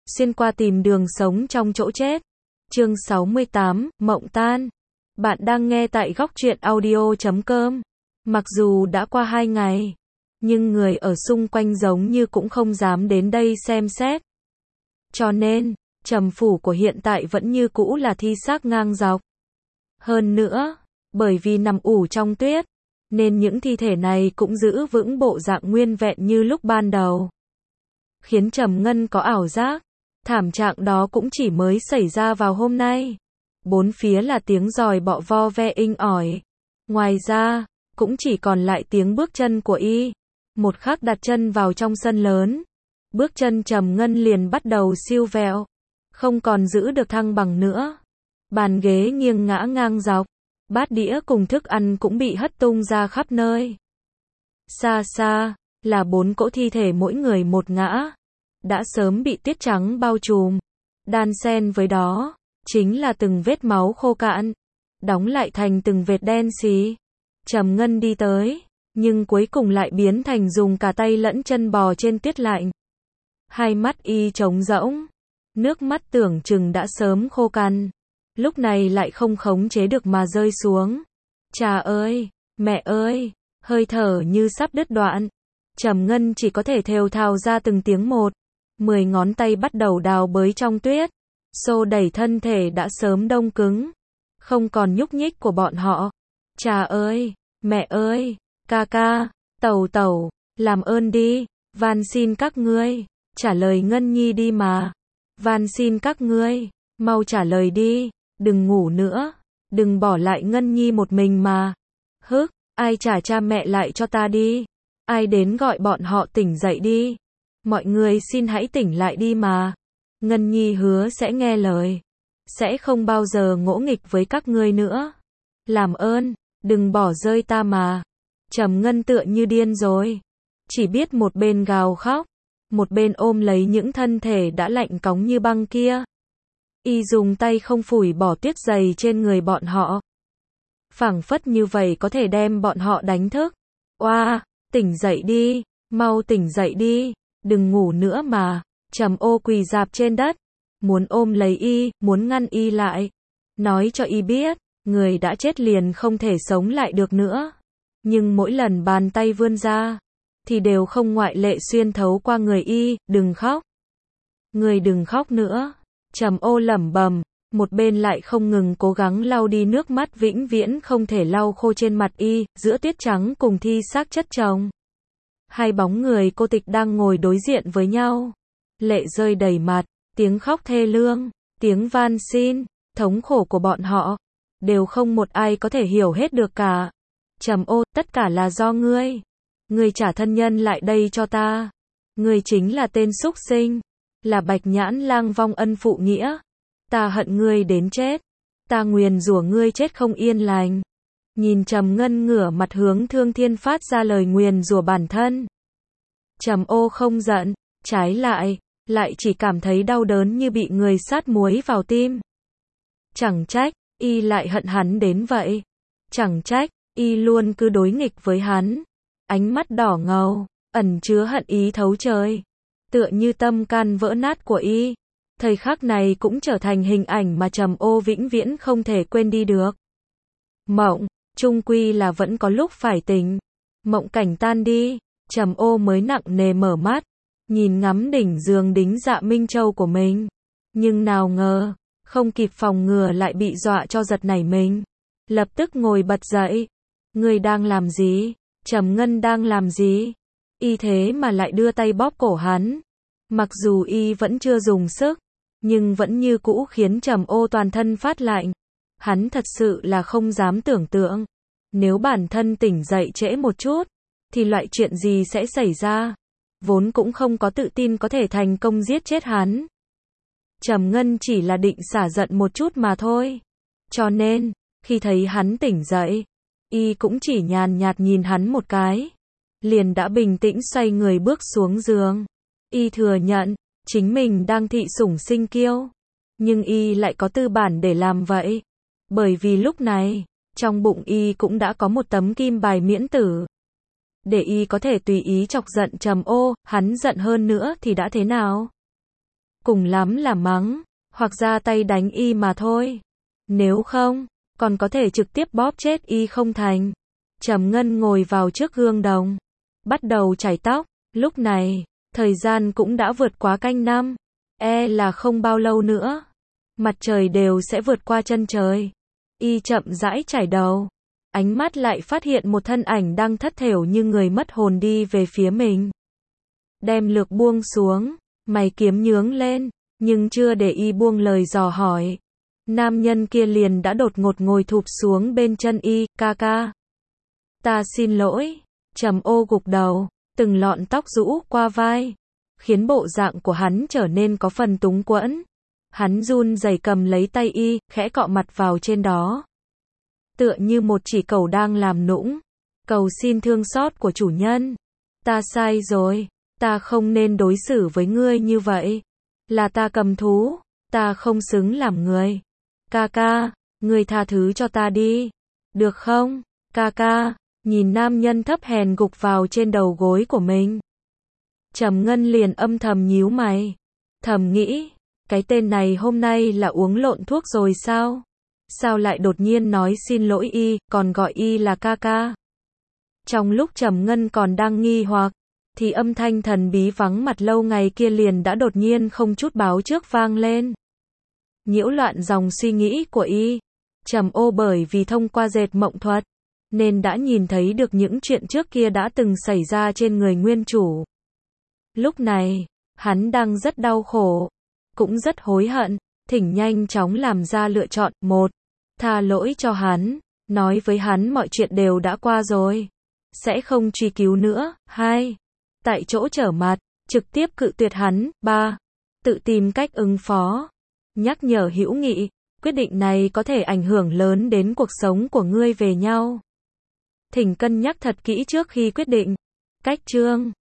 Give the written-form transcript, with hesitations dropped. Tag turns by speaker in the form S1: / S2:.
S1: xuyên qua tìm đường sống trong chỗ chết. Chương 68, Mộng Tan. Bạn đang nghe tại góc truyện audio.com. Mặc dù đã qua 2 ngày, nhưng người ở xung quanh giống như cũng không dám đến đây xem xét. Cho nên, Trầm phủ của hiện tại vẫn như cũ là thi xác ngang dọc. Hơn nữa, bởi vì nằm ủ trong tuyết, nên những thi thể này cũng giữ vững bộ dạng nguyên vẹn như lúc ban đầu. Khiến Trầm Ngân có ảo giác, thảm trạng đó cũng chỉ mới xảy ra vào hôm nay. Bốn phía là tiếng giòi bọ vo ve inh ỏi. Ngoài ra, cũng chỉ còn lại tiếng bước chân của y. Một khắc đặt chân vào trong sân lớn, bước chân Trầm Ngân liền bắt đầu siêu vẹo, không còn giữ được thăng bằng nữa. Bàn ghế nghiêng ngã ngang dọc, bát đĩa cùng thức ăn cũng bị hất tung ra khắp nơi. Xa xa, là 4 cỗ thi thể mỗi người một ngã, đã sớm bị tuyết trắng bao trùm. Đan xen với đó, chính là từng vết máu khô cạn, đóng lại thành từng vệt đen xì. Trầm Ngân đi tới, nhưng cuối cùng lại biến thành dùng cả tay lẫn chân bò trên tuyết lạnh. Hai mắt y trống rỗng, nước mắt tưởng chừng đã sớm khô cằn, lúc này lại không khống chế được mà rơi xuống. Cha ơi, mẹ ơi, hơi thở như sắp đứt đoạn. Trầm Ngân chỉ có thể thều thào ra từng tiếng một. 10 ngón tay bắt đầu đào bới trong tuyết, xô đẩy thân thể đã sớm đông cứng, không còn nhúc nhích của bọn họ. Cha ơi, mẹ ơi, ca ca, tẩu tẩu, làm ơn đi, van xin các ngươi, trả lời Ngân Nhi đi mà. Van xin các ngươi, mau trả lời đi, đừng ngủ nữa, đừng bỏ lại Ngân Nhi một mình mà. Hức, ai trả cha mẹ lại cho ta đi, ai đến gọi bọn họ tỉnh dậy đi. Mọi người xin hãy tỉnh lại đi mà. Ngân Nhi hứa sẽ nghe lời, sẽ không bao giờ ngỗ nghịch với các ngươi nữa. Làm ơn, đừng bỏ rơi ta mà. Trầm Ngân tựa như điên rồi, chỉ biết một bên gào khóc, một bên ôm lấy những thân thể đã lạnh cóng như băng kia. Y dùng tay không phủi bỏ tuyết dày trên người bọn họ, phảng phất như vậy có thể đem bọn họ đánh thức. Oa, tỉnh dậy đi, mau tỉnh dậy đi, đừng ngủ nữa mà. Trầm Ô quỳ rạp trên đất, muốn ôm lấy y, muốn ngăn y lại, nói cho y biết, người đã chết liền không thể sống lại được nữa. Nhưng mỗi lần bàn tay vươn ra, thì đều không ngoại lệ xuyên thấu qua người y. Đừng khóc, người đừng khóc nữa. Trầm Ô lẩm bẩm, một bên lại không ngừng cố gắng lau đi nước mắt vĩnh viễn không thể lau khô trên mặt y. Giữa tuyết trắng cùng thi xác chất chồng, hai bóng người cô tịch đang ngồi đối diện với nhau, lệ rơi đầy mặt, tiếng khóc thê lương, tiếng van xin, thống khổ của bọn họ, đều không một ai có thể hiểu hết được cả. Trầm Ô, tất cả là do ngươi. Ngươi trả thân nhân lại đây cho ta. Ngươi chính là tên súc sinh, là Bạch Nhãn Lang vong ân phụ nghĩa. Ta hận ngươi đến chết. Ta nguyền rủa ngươi chết không yên lành. Nhìn Trầm Ngân ngửa mặt hướng Thương Thiên phát ra lời nguyền rủa bản thân. Trầm Ô không giận, trái lại chỉ cảm thấy đau đớn như bị người sát muối vào tim. Chẳng trách, y lại hận hắn đến vậy. Chẳng trách, y luôn cứ đối nghịch với hắn. Ánh mắt đỏ ngầu, ẩn chứa hận ý thấu trời. Tựa như tâm can vỡ nát của y. Thời khắc này cũng trở thành hình ảnh mà Trầm Ô vĩnh viễn không thể quên đi được. Mộng, chung quy là vẫn có lúc phải tỉnh. Mộng cảnh tan đi, Trầm Ô mới nặng nề mở mắt, nhìn ngắm đỉnh giường đính Dạ Minh Châu của mình. Nhưng nào ngờ, không kịp phòng ngừa lại bị dọa cho giật nảy mình. Lập tức ngồi bật dậy. Ngươi đang làm gì? Trầm Ngân đang làm gì? Y thế mà lại đưa tay bóp cổ hắn. Mặc dù y vẫn chưa dùng sức, nhưng vẫn như cũ khiến Trầm Ô toàn thân phát lạnh. Hắn thật sự là không dám tưởng tượng, nếu bản thân tỉnh dậy trễ một chút, thì loại chuyện gì sẽ xảy ra. Vốn cũng không có tự tin có thể thành công giết chết hắn. Trầm Ngân chỉ là định xả giận một chút mà thôi. Cho nên, khi thấy hắn tỉnh dậy, y cũng chỉ nhàn nhạt nhìn hắn một cái, liền đã bình tĩnh xoay người bước xuống giường. Y thừa nhận, chính mình đang thị sủng sinh kiêu, nhưng y lại có tư bản để làm vậy. Bởi vì lúc này, trong bụng y cũng đã có một tấm kim bài miễn tử. Để y có thể tùy ý chọc giận Trầm Ô, hắn giận hơn nữa thì đã thế nào? cùng lắm là mắng, hoặc ra tay đánh y mà thôi. Nếu không, còn có thể trực tiếp bóp chết y không thành. Trầm Ngân ngồi vào trước gương đồng, bắt đầu chải tóc. Lúc này, thời gian cũng đã vượt quá canh năm, là không bao lâu nữa, mặt trời đều sẽ vượt qua chân trời. Y chậm rãi chải đầu, ánh mắt lại phát hiện một thân ảnh đang thất thểu như người mất hồn đi về phía mình. Đem lược buông xuống, mày kiếm nhướng lên, nhưng chưa để y buông lời dò hỏi. Nam nhân kia liền đã đột ngột ngồi thụp xuống bên chân y, ca ca. Ta xin lỗi. Trầm Ô gục đầu, từng lọn tóc rũ qua vai, khiến bộ dạng của hắn trở nên có phần túng quẫn. Hắn run rẩy cầm lấy tay y, khẽ cọ mặt vào trên đó. Tựa như một chỉ cẩu đang làm nũng, cầu xin thương xót của chủ nhân. Ta sai rồi, ta không nên đối xử với ngươi như vậy. Là ta cầm thú, ta không xứng làm người. Ca ca, ngươi tha thứ cho ta đi. Được không, ca ca? Nhìn nam nhân thấp hèn gục vào trên đầu gối của mình. Trầm Ngân liền âm thầm nhíu mày. Thầm nghĩ, cái tên này hôm nay là uống lộn thuốc rồi sao? Sao lại đột nhiên nói xin lỗi y, còn gọi y là ca ca? Trong lúc Trầm Ngân còn đang nghi hoặc, thì âm thanh thần bí vắng mặt lâu ngày kia liền đã đột nhiên không chút báo trước vang lên. Nhiễu loạn dòng suy nghĩ của y. Trầm Ô bởi vì thông qua dệt mộng thuật, nên đã nhìn thấy được những chuyện trước kia đã từng xảy ra trên người nguyên chủ. Lúc này, hắn đang rất đau khổ, cũng rất hối hận, thỉnh nhanh chóng làm ra lựa chọn. 1. Tha lỗi cho hắn, nói với hắn mọi chuyện đều đã qua rồi, sẽ không truy cứu nữa. 2. Tại chỗ trở mặt, trực tiếp cự tuyệt hắn. 3. Tự tìm cách ứng phó, nhắc nhở hữu nghị, quyết định này có thể ảnh hưởng lớn đến cuộc sống của ngươi về nhau. Thỉnh cân nhắc thật kỹ trước khi quyết định. Cách chương